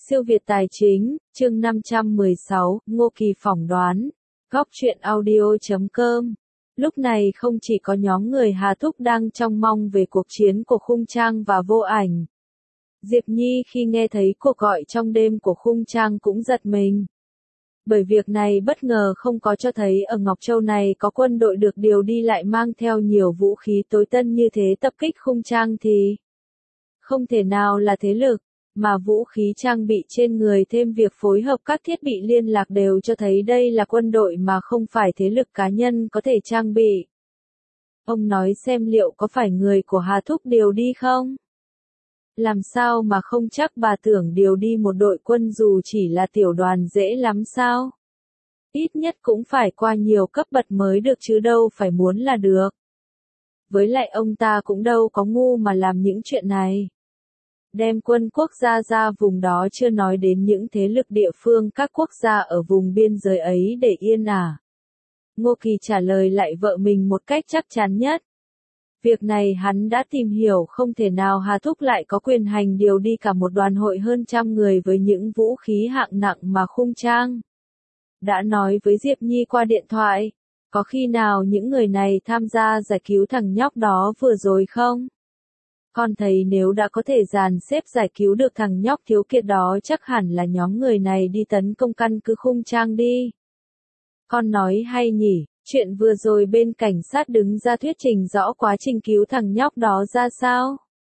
Siêu Việt Tài Chính, chương 516, Ngô Kỳ phỏng đoán. Góc truyện audio.com. Lúc này không chỉ có nhóm người Hà Thúc đang trông mong về cuộc chiến của Khung Trang và Vô Ảnh. Diệp Nhi khi nghe thấy cuộc gọi trong đêm của Khung Trang cũng giật mình. Bởi việc này bất ngờ không có cho thấy ở Ngọc Châu này có quân đội được điều đi lại mang theo nhiều vũ khí tối tân như thế tập kích Khung Trang thì không thể nào là thế lực, mà vũ khí trang bị trên người thêm việc phối hợp các thiết bị liên lạc đều cho thấy đây là quân đội mà không phải thế lực cá nhân có thể trang bị. Ông nói xem liệu có phải người của Hà Thúc điều đi không? Làm sao mà không chắc bà tưởng điều đi một đội quân dù chỉ là tiểu đoàn dễ lắm sao? Ít nhất cũng phải qua nhiều cấp bậc mới được chứ đâu phải muốn là được. Với lại ông ta cũng đâu có ngu mà làm những chuyện này. Đem quân quốc gia ra vùng đó chưa nói đến những thế lực địa phương các quốc gia ở vùng biên giới ấy để yên à? Ngô Kỳ trả lời lại vợ mình một cách chắc chắn nhất. Việc này hắn đã tìm hiểu không thể nào Hà Thúc lại có quyền hành điều đi cả một đoàn hội hơn 100 người với những vũ khí hạng nặng mà Khung Trang đã nói với Diệp Nhi qua điện thoại. Có khi nào những người này tham gia giải cứu thằng nhóc đó vừa rồi không? Con thấy nếu đã có thể dàn xếp giải cứu được thằng nhóc thiếu kiệt đó chắc hẳn là nhóm người này đi tấn công căn cứ Khung Trang đi. Con nói hay nhỉ, chuyện vừa rồi bên cảnh sát đứng ra thuyết trình rõ quá trình cứu thằng nhóc đó ra sao?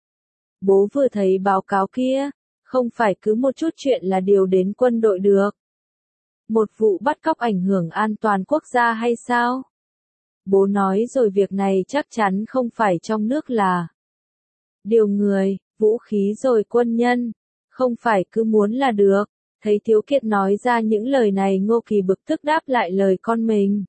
Bố vừa thấy báo cáo kia, không phải cứ một chút chuyện là điều đến quân đội được. Một vụ bắt cóc ảnh hưởng an toàn quốc gia hay sao? Bố nói rồi việc này chắc chắn không phải trong nước là điều người, vũ khí rồi quân nhân, không phải cứ muốn là được. Thấy Thiếu Kiệt nói ra những lời này Ngô Kỳ bực tức đáp lại lời con mình.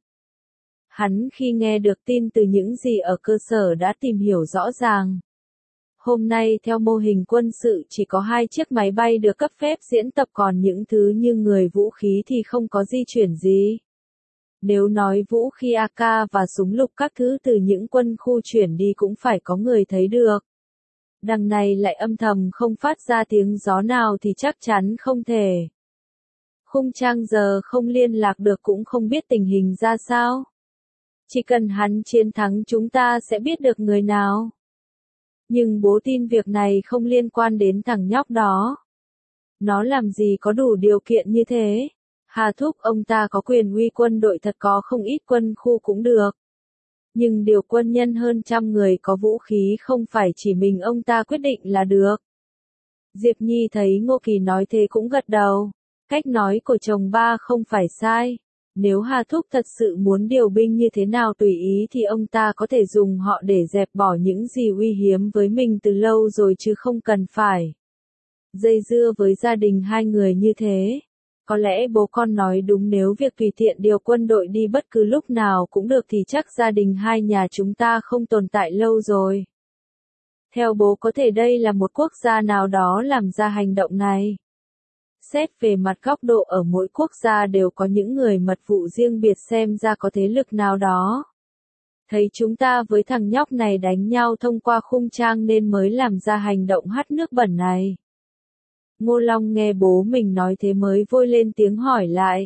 Hắn khi nghe được tin từ những gì ở cơ sở đã tìm hiểu rõ ràng. Hôm nay theo mô hình quân sự chỉ có 2 chiếc máy bay được cấp phép diễn tập còn những thứ như người vũ khí thì không có di chuyển gì. Nếu nói vũ khí AK và súng lục các thứ từ những quân khu chuyển đi cũng phải có người thấy được. Đằng này lại âm thầm không phát ra tiếng gió nào thì chắc chắn không thể. Khung Trang giờ không liên lạc được cũng không biết tình hình ra sao. Chỉ cần hắn chiến thắng chúng ta sẽ biết được người nào. Nhưng bố tin việc này không liên quan đến thằng nhóc đó. Nó làm gì có đủ điều kiện như thế. Hà Thúc ông ta có quyền uy quân đội thật có không ít quân khu cũng được. Nhưng điều quân nhân hơn 100 người có vũ khí không phải chỉ mình ông ta quyết định là được. Diệp Nhi thấy Ngô Kỳ nói thế cũng gật đầu. Cách nói của chồng ba không phải sai. Nếu Hà Thúc thật sự muốn điều binh như thế nào tùy ý thì ông ta có thể dùng họ để dẹp bỏ những gì uy hiếm với mình từ lâu rồi chứ không cần phải dây dưa với gia đình hai người như thế. Có lẽ bố con nói đúng, nếu việc tùy tiện điều quân đội đi bất cứ lúc nào cũng được thì chắc gia đình hai nhà chúng ta không tồn tại lâu rồi. Theo bố có thể đây là một quốc gia nào đó làm ra hành động này. Xét về mặt góc độ ở mỗi quốc gia đều có những người mật vụ riêng biệt, xem ra có thế lực nào đó thấy chúng ta với thằng nhóc này đánh nhau thông qua Khung Trang nên mới làm ra hành động hắt nước bẩn này. Ngô Long nghe bố mình nói thế mới vội lên tiếng hỏi lại.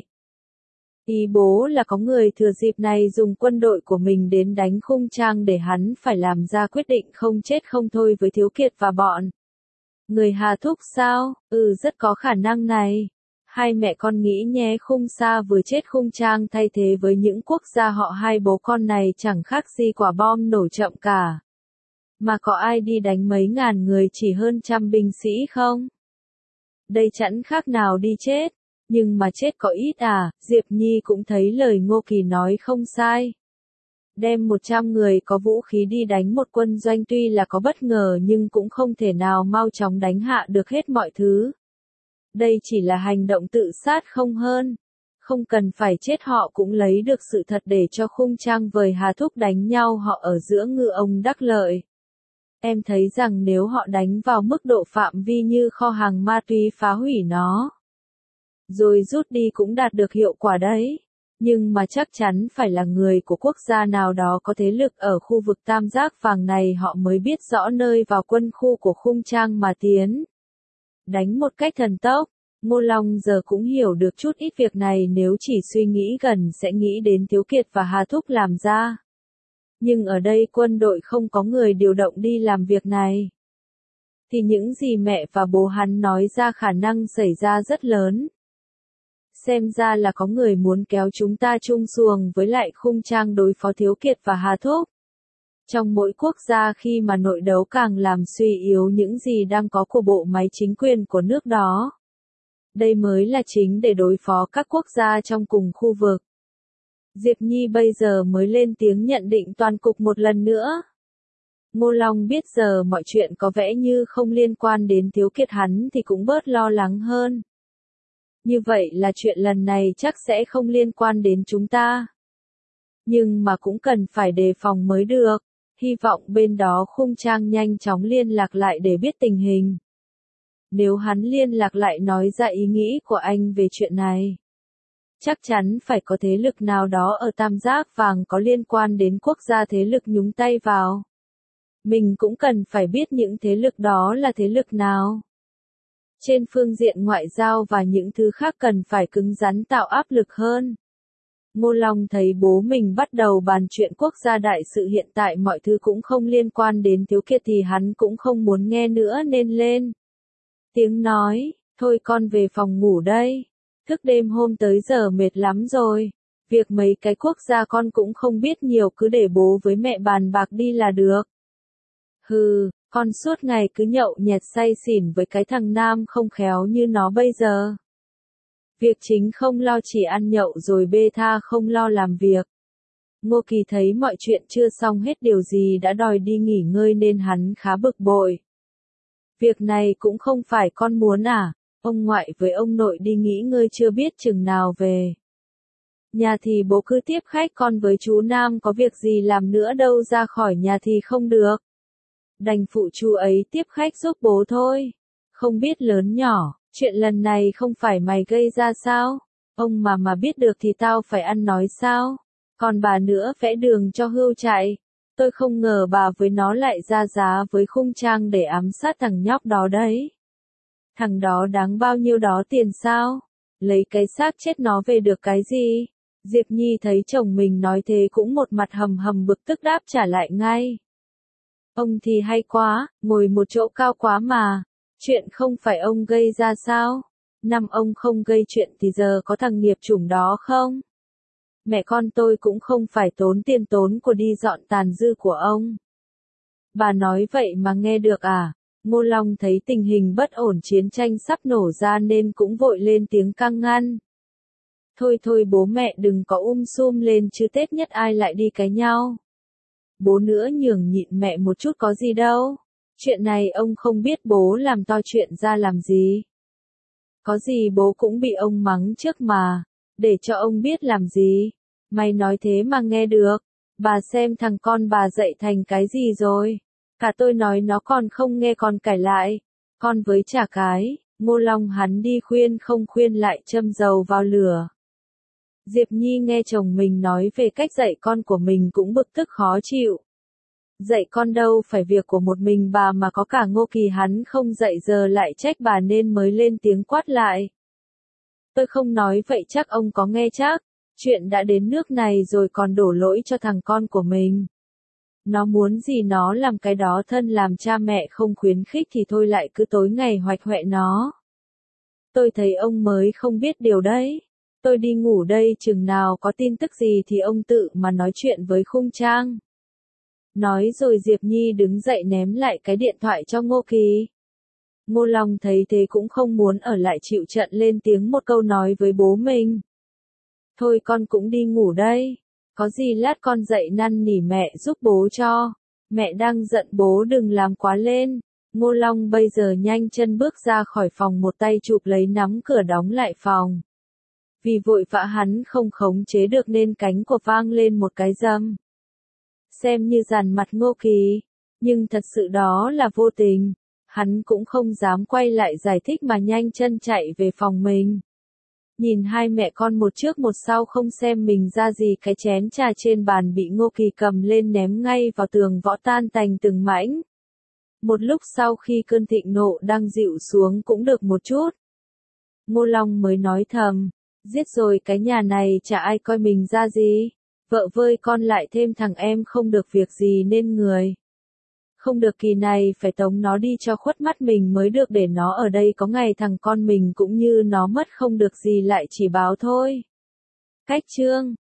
Ý bố là có người thừa dịp này dùng quân đội của mình đến đánh Khung Trang để hắn phải làm ra quyết định không chết không thôi với Thiếu Kiệt và bọn người Hà Thúc sao? Rất có khả năng này. Hai mẹ con nghĩ nhé, Khung Sa vừa chết Khung Trang thay thế với những quốc gia họ hai bố con này chẳng khác gì quả bom nổ chậm cả. Mà có ai đi đánh mấy ngàn người chỉ hơn 100 binh sĩ không? Đây chẳng khác nào đi chết. Nhưng mà chết có ít à? Diệp Nhi cũng thấy lời Ngô Kỳ nói không sai. Đem 100 người có vũ khí đi đánh một quân doanh tuy là có bất ngờ nhưng cũng không thể nào mau chóng đánh hạ được hết mọi thứ. Đây chỉ là hành động tự sát không hơn. Không cần phải chết họ cũng lấy được sự thật để cho Khung Trang với Hà Thúc đánh nhau họ ở giữa ngư ông đắc lợi. Em thấy rằng nếu họ đánh vào mức độ phạm vi như kho hàng ma túy phá hủy nó, rồi rút đi cũng đạt được hiệu quả đấy. Nhưng mà chắc chắn phải là người của quốc gia nào đó có thế lực ở khu vực tam giác vàng này họ mới biết rõ nơi vào quân khu của Khung Trang mà tiến đánh một cách thần tốc. Ngô Long giờ cũng hiểu được chút ít việc này, nếu chỉ suy nghĩ gần sẽ nghĩ đến Thiếu Kiệt và Hà Thúc làm ra. Nhưng ở đây quân đội không có người điều động đi làm việc này. Thì những gì mẹ và bố hắn nói ra khả năng xảy ra rất lớn. Xem ra là có người muốn kéo chúng ta chung xuồng với lại Khung Trang đối phó Thiếu Kiệt và Hà Thúc. Trong mỗi quốc gia khi mà nội đấu càng làm suy yếu những gì đang có của bộ máy chính quyền của nước đó. Đây mới là chính để đối phó các quốc gia trong cùng khu vực. Diệp Nhi bây giờ mới lên tiếng nhận định toàn cục một lần nữa. Ngô Long biết giờ mọi chuyện có vẻ như không liên quan đến Thiếu Kiệt hắn thì cũng bớt lo lắng hơn. Như vậy là chuyện lần này chắc sẽ không liên quan đến chúng ta. Nhưng mà cũng cần phải đề phòng mới được. Hy vọng bên đó Khung Trang nhanh chóng liên lạc lại để biết tình hình. Nếu hắn liên lạc lại nói ra ý nghĩ của anh về chuyện này, chắc chắn phải có thế lực nào đó ở Tam Giác Vàng có liên quan đến quốc gia thế lực nhúng tay vào. Mình cũng cần phải biết những thế lực đó là thế lực nào. Trên phương diện ngoại giao và những thứ khác cần phải cứng rắn tạo áp lực hơn. Ngô Long thấy bố mình bắt đầu bàn chuyện quốc gia đại sự hiện tại mọi thứ cũng không liên quan đến Thiếu Kiệt thì hắn cũng không muốn nghe nữa nên lên tiếng nói, thôi con về phòng ngủ đây. Thức đêm hôm tới giờ mệt lắm rồi. Việc mấy cái quốc gia con cũng không biết nhiều, cứ để bố với mẹ bàn bạc đi là được. Hừ, con suốt ngày cứ nhậu nhẹt say xỉn với cái thằng Nam không khéo như nó bây giờ. Việc chính không lo chỉ ăn nhậu rồi bê tha không lo làm việc. Ngô Kỳ thấy mọi chuyện chưa xong hết điều gì đã đòi đi nghỉ ngơi nên hắn khá bực bội. Việc này cũng không phải con muốn à, ông ngoại với ông nội đi nghỉ ngơi chưa biết chừng nào về. Nhà thì bố cứ tiếp khách, con với chú Nam có việc gì làm nữa đâu, ra khỏi nhà thì không được. Đành phụ chú ấy tiếp khách giúp bố thôi. Không biết lớn nhỏ, chuyện lần này không phải mày gây ra sao? Ông mà biết được thì tao phải ăn nói sao? Còn bà nữa vẽ đường cho Hưu chạy. Tôi không ngờ bà với nó lại ra giá với Khung Trang để ám sát thằng nhóc đó đấy. Thằng đó đáng bao nhiêu đó tiền sao? Lấy cái xác chết nó về được cái gì? Diệp Nhi thấy chồng mình nói thế cũng một mặt hầm hầm bực tức đáp trả lại ngay. Ông thì hay quá, ngồi một chỗ cao quá mà. Chuyện không phải ông gây ra sao? Năm ông không gây chuyện thì giờ có thằng nghiệp chủng đó không? Mẹ con tôi cũng không phải tốn tiền tốn của đi dọn tàn dư của ông. Bà nói vậy mà nghe được à? Ngô Long thấy tình hình bất ổn, chiến tranh sắp nổ ra nên cũng vội lên tiếng can ngăn. Thôi bố mẹ đừng có sum lên chứ, Tết nhất ai lại đi cái nhau. Bố nữa nhường nhịn mẹ một chút có gì đâu. Chuyện này ông không biết bố làm to chuyện ra làm gì. Có gì bố cũng bị ông mắng trước mà. Để cho ông biết làm gì. Mày nói thế mà nghe được. Bà xem thằng con bà dạy thành cái gì rồi. Cả tôi nói nó còn không nghe còn cãi lại. Con với chả cái. Ngô Long hắn đi khuyên không khuyên lại châm dầu vào lửa. Diệp Nhi nghe chồng mình nói về cách dạy con của mình cũng bực tức khó chịu. Dạy con đâu phải việc của một mình bà mà có cả Ngô Kỳ hắn không dạy giờ lại trách bà nên mới lên tiếng quát lại. Tôi không nói vậy chắc ông có nghe chắc. Chuyện đã đến nước này rồi còn đổ lỗi cho thằng con của mình. Nó muốn gì nó làm cái đó, thân làm cha mẹ không khuyến khích thì thôi lại cứ tối ngày hoạch hoẹ nó. Tôi thấy ông mới không biết điều đấy. Tôi đi ngủ đây, chừng nào có tin tức gì thì ông tự mà nói chuyện với Khung Trang. Nói rồi Diệp Nhi đứng dậy ném lại cái điện thoại cho Ngô Kỳ. Ngô Long thấy thế cũng không muốn ở lại chịu trận, lên tiếng một câu nói với bố mình. Thôi con cũng đi ngủ đây. Có gì lát con dậy năn nỉ mẹ giúp bố cho. Mẹ đang giận bố đừng làm quá lên. Ngô Long bây giờ nhanh chân bước ra khỏi phòng, một tay chụp lấy nắm cửa đóng lại phòng. Vì vội vã hắn không khống chế được nên cánh của vang lên một cái rầm. Xem như dằn mặt Ngô Kỳ, nhưng thật sự đó là vô tình. Hắn cũng không dám quay lại giải thích mà nhanh chân chạy về phòng mình. Nhìn hai mẹ con một trước một sau không xem mình ra gì, cái chén trà trên bàn bị Ngô Kỳ cầm lên ném ngay vào tường võ tan tành từng mảnh. Một lúc sau khi cơn thịnh nộ đang dịu xuống cũng được một chút, Ngô Long mới nói thầm, giết rồi cái nhà này chả ai coi mình ra gì. Vợ vơi con lại thêm thằng em không được việc gì nên người. Không được kỳ này phải tống nó đi cho khuất mắt mình mới được để nó ở đây có ngày thằng con mình cũng như nó mất không được gì lại chỉ báo thôi. Cách chương